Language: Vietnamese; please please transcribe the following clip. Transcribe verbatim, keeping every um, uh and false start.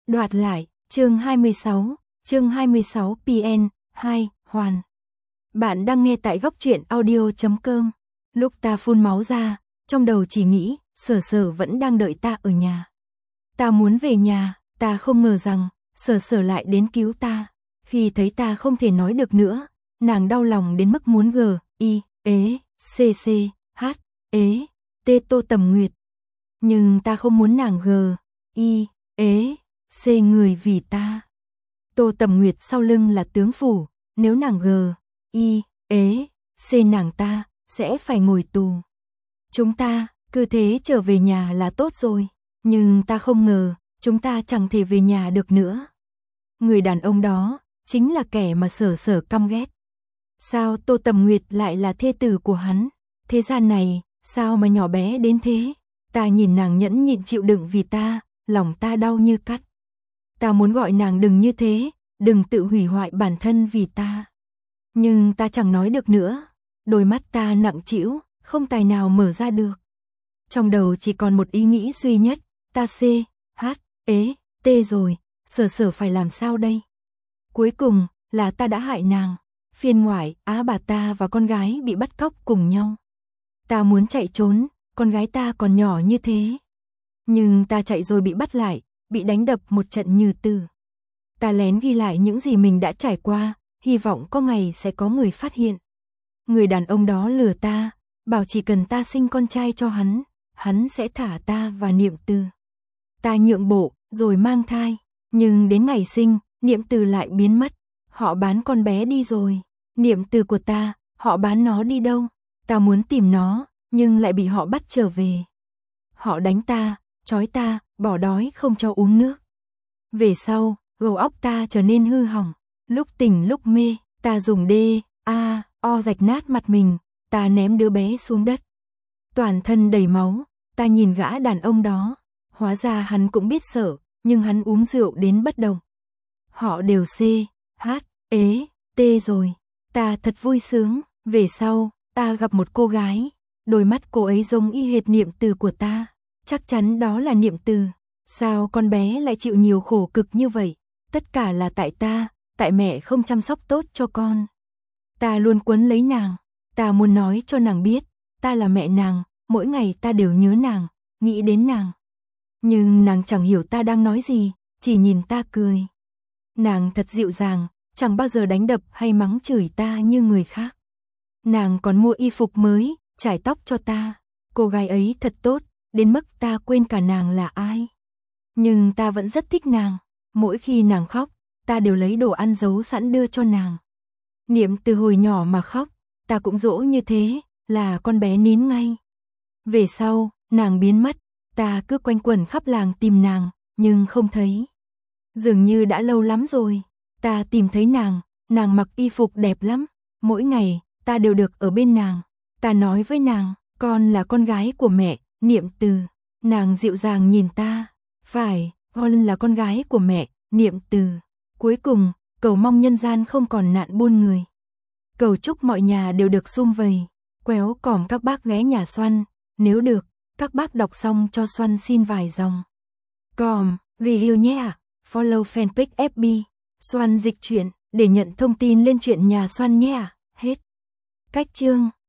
Đoạt lại, chương hai mươi sáu, chương hai mươi sáu pê en, hai, Hoàn. Bạn đang nghe tại góc truyện audio chấm com. Lúc ta phun máu ra, trong đầu chỉ nghĩ, Sở Sở vẫn đang đợi ta ở nhà. Ta muốn về nhà, ta không ngờ rằng, Sở Sở lại đến cứu ta. Khi thấy ta không thể nói được nữa, nàng đau lòng đến mức muốn g, i, ế, c, c, h, ế, t Tô Tầm Nguyệt. Nhưng ta không muốn nàng g, i, ế, c người vì ta. Tô Tầm Nguyệt sau lưng là tướng phủ, nếu nàng g, i, ế, c nàng ta, sẽ phải ngồi tù. Chúng ta, cứ thế trở về nhà là tốt rồi, nhưng ta không ngờ, chúng ta chẳng thể về nhà được nữa. Người đàn ông đó, chính là kẻ mà Sở Sở căm ghét. Sao Tô Tầm Nguyệt lại là thê tử của hắn? Thế gian này, sao mà nhỏ bé đến thế? Ta nhìn nàng nhẫn nhịn chịu đựng vì ta, lòng ta đau như cắt. Ta muốn gọi nàng đừng như thế, đừng tự hủy hoại bản thân vì ta. Nhưng ta chẳng nói được nữa, đôi mắt ta nặng trĩu, không tài nào mở ra được. Trong đầu chỉ còn một ý nghĩ duy nhất, ta c, h, ế, t rồi, Sở Sở phải làm sao đây? Cuối cùng, là ta đã hại nàng. Phiên ngoại, á bà ta và con gái bị bắt cóc cùng nhau. Ta muốn chạy trốn, con gái ta còn nhỏ như thế. Nhưng ta chạy rồi bị bắt lại, bị đánh đập một trận như tử. Ta lén ghi lại những gì mình đã trải qua, hy vọng có ngày sẽ có người phát hiện. Người đàn ông đó lừa ta, bảo chỉ cần ta sinh con trai cho hắn, hắn sẽ thả ta và Niệm Từ. Ta nhượng bộ, rồi mang thai, nhưng đến ngày sinh, Niệm Từ lại biến mất. Họ bán con bé đi rồi. Niệm Từ của ta, họ bán nó đi đâu? Ta muốn tìm nó, nhưng lại bị họ bắt trở về. Họ đánh ta, trói ta, bỏ đói không cho uống nước. Về sau, đầu óc ta trở nên hư hỏng. Lúc tỉnh lúc mê, ta dùng D, A, O rạch nát mặt mình, ta ném đứa bé xuống đất. Toàn thân đầy máu, ta nhìn gã đàn ông đó. Hóa ra hắn cũng biết sợ, nhưng hắn uống rượu đến bất động. Họ đều C, H, ế, T rồi. Ta thật vui sướng. Về sau, ta gặp một cô gái. Đôi mắt cô ấy giống y hệt Niệm Từ của ta. Chắc chắn đó là Niệm Từ. Sao con bé lại chịu nhiều khổ cực như vậy? Tất cả là tại ta, tại mẹ không chăm sóc tốt cho con. Ta luôn quấn lấy nàng. Ta muốn nói cho nàng biết, ta là mẹ nàng, mỗi ngày ta đều nhớ nàng, nghĩ đến nàng. Nhưng nàng chẳng hiểu ta đang nói gì, chỉ nhìn ta cười. Nàng thật dịu dàng, chẳng bao giờ đánh đập hay mắng chửi ta như người khác. Nàng còn mua y phục mới, chải tóc cho ta. Cô gái ấy thật tốt, đến mức ta quên cả nàng là ai. Nhưng ta vẫn rất thích nàng. Mỗi khi nàng khóc, ta đều lấy đồ ăn giấu sẵn đưa cho nàng. Niệm Từ hồi nhỏ mà khóc, ta cũng dỗ như thế, là con bé nín ngay. Về sau, nàng biến mất, ta cứ quanh quẩn khắp làng tìm nàng, nhưng không thấy. Dường như đã lâu lắm rồi, ta tìm thấy nàng, nàng mặc y phục đẹp lắm. Mỗi ngày, ta đều được ở bên nàng. Ta nói với nàng, con là con gái của mẹ, Niệm Từ. Nàng dịu dàng nhìn ta, phải, con là con gái của mẹ, Niệm Từ. Cuối cùng, cầu mong nhân gian không còn nạn buôn người. Cầu chúc mọi nhà đều được sum vầy. Quéo còm các bác ghé nhà Xoăn, nếu được, các bác đọc xong cho Xoăn xin vài dòng. Còm, review nhé ạ. Follow fanpage ép bê, Xoăn dịch truyện, để nhận thông tin lên truyện nhà Xoăn nhé ạ. Hết. Cách chương.